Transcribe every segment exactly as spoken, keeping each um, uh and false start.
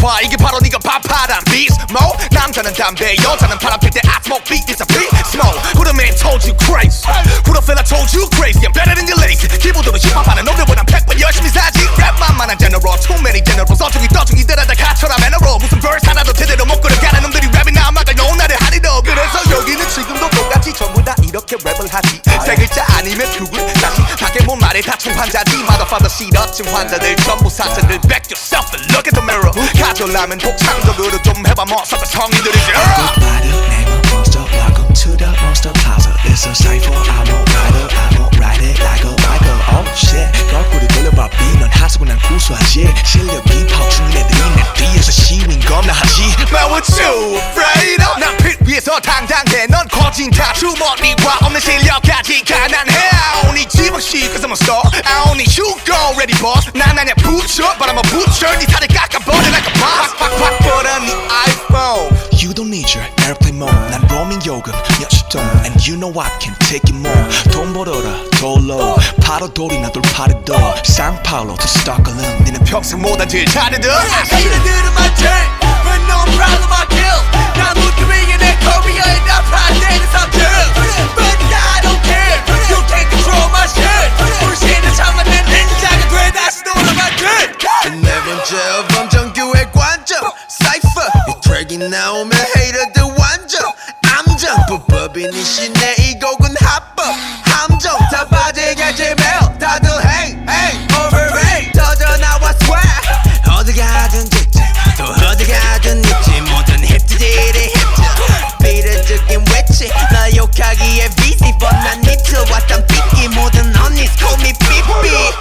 아파 이게 바로 네가 밥하란 비스모 남자는 담배 여자는 바람 필 때 I smoke beat it's a beat smoke Who the man told you crazy Who the fella told you crazy I'm better than your lazy 키보드로 힙합하는 놈들보단 백번 열심히 사지 랩만만한 general Too many generals 어중이 떠중이 들어다 가처럼 애너로 무슨 verse 하나도 제대로 못 끌어가는 놈들이 랩이나 음악을 놓은 나를 하리도 그래서 여기는 지금도 똑같이 전부 다 이렇게 랩을 하지 세 글자 아니면 큐글 다시 밖에 못 말해 다충 환자지 Motherfather 시러증 환자들 전부 사자들 Back yourself and look at the mirror 가져라면 독창적으로 좀 해봐 뭐 섞어 성인들이지 Monster, welcome to the Monster Plaza. It's a cypher. I won't ride it, I won't ride it like a like a oh shit. 거꾸로 돌려봐 B 넌 하수고 난 구수하지. 실력이 파충인 애들이 내 뒤에서 시윈 겁나하지. Man what you afraid of? 난 빛 위에서 당당해. 넌 거진 다 주머니와 없는 실력까지 가난해. I don't need 지방시 cause I'm a star. I don't need you go ready boss. 난 아냐 butcher but I'm a butcher. 네 살을 깎아버려 like a boss. 팍팍팍 뻗어 네 iPhone. You don't need your airplane mode. 난 로밍 요금 몇십 돈 and you know I can take it more. 돈 벌어라 돌로 바로 돌이나 돌파리도 상파울로 to 스톡홀름 니는 평생 못한 질 잘해도 Hater들은 my turn But no problem I kill 난 무드윙에 내 커리어에 나 프라이드는 삼등 But I don't care You can't control my shit 불신을 참아 내 닌자가 돼 다시 돌아가 돼 네 번째 범정규의 관점 Cypher 이 트랙이 나오면 hater들 완전 암정 불법인 신내 이 곡은 합법 함정 다 빠지겠지 매일 다들 hey hey overrate 터져 나와 swag 어디 가든 짓지 또 어디 가든 있지 모든 힙들이 힙들 비례적인 외치 나 욕하기에 busy but 난 니트 왔던 삐끼 모든 언니 call me 삐삐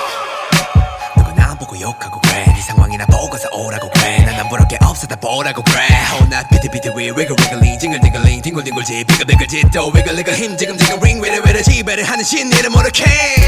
누구 나 보고 욕하고 그래 네 상황이나 보고서 오라고 그래 난 안 부러울 게 없어 다 보라고 그래 혼나 비트비트 위 wiggle wiggling 징글징글링 뒹굴뒹굴지 비글비글지 또 wiggle wiggle 힘 지금지금 ring 위를 위를 지배를 하는 신이를 모르게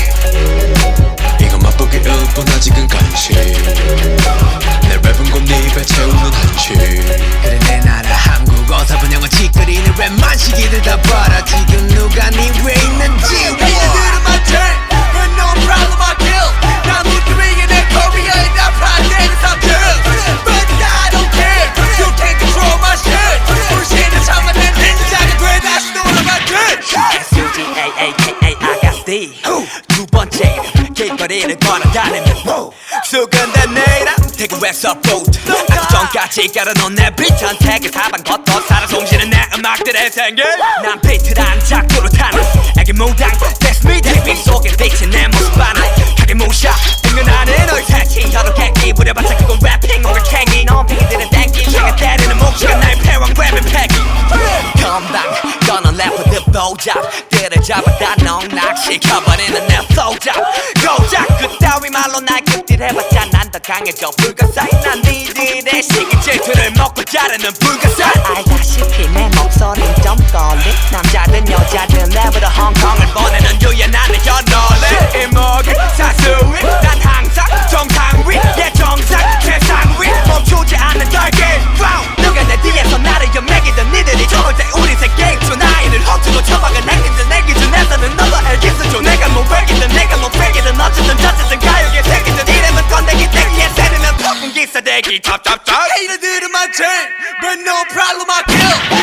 이건 맛보기 일뿐 아직은 간식 내 랩은 곧 네 입에 채우는 한식 그래 내 나라 한국어사 분영은 찌끄리는 랩만 시기들 다 봐라 지금 누가 네 위에 있는지 Hater들은 my turn But no problem I kill 난 무드윙에 내 커리어에 나 프라이드는 삼등 But I don't care You can't control my shit 불신을 참아 내 닌자가 돼 다시 돌아가 돼 S U G A A K A I got Steve 두 번째 길거리를 걸어다니면 수근된 내일아 태국에서 보트 아주 전까지 깔아놓은 내 비트한 택을 사방 걷어 살아 숨쉬는 내 음악들의 생길 난 비트란 작두로 타는 애기 무당 That's me that beat 속에 비친 내 모습 하나 가게 무샤 응연하는 너의 새끼 혀로 객기 부려봤자 그건 래핑 뭔가 캥기 넌 핑이들은 땡기 내가 때리는 목소리가 나의 패왕 랩은 패기 건방 떠난 래퍼들 보잡들을 잡아다 농락시켜버리는 내 flow 잡 고작 그따위 말로 날 급딜해봤자 난 더 강해져 불가사의 난 니들의 시기 질투를 먹고 자르는 불가사의 알다시피 내 목소린 좀 걸린 남자든 여자든 내부터 홍콩을 보내는 유연한 내 연놀림 이목이 사수위 난 항상 정상 위 예 정상 세상 위 멈추지 않는 달기 누가 내 뒤에서 나를 연맥이던 니들이 좋을 때 우리 새 게임 중 나이를 허투루 처박은 행진들 내 기준에서는 너도 알겠어 줘 내가 뭐 외기든 내가 뭐 패기든 어쨌든 저쨌든 가요계 새끼들 이름은 건데기 대기에 새르면 폭풍 기사대기 탑탑탑 Hater들은 my turn But no problem I kill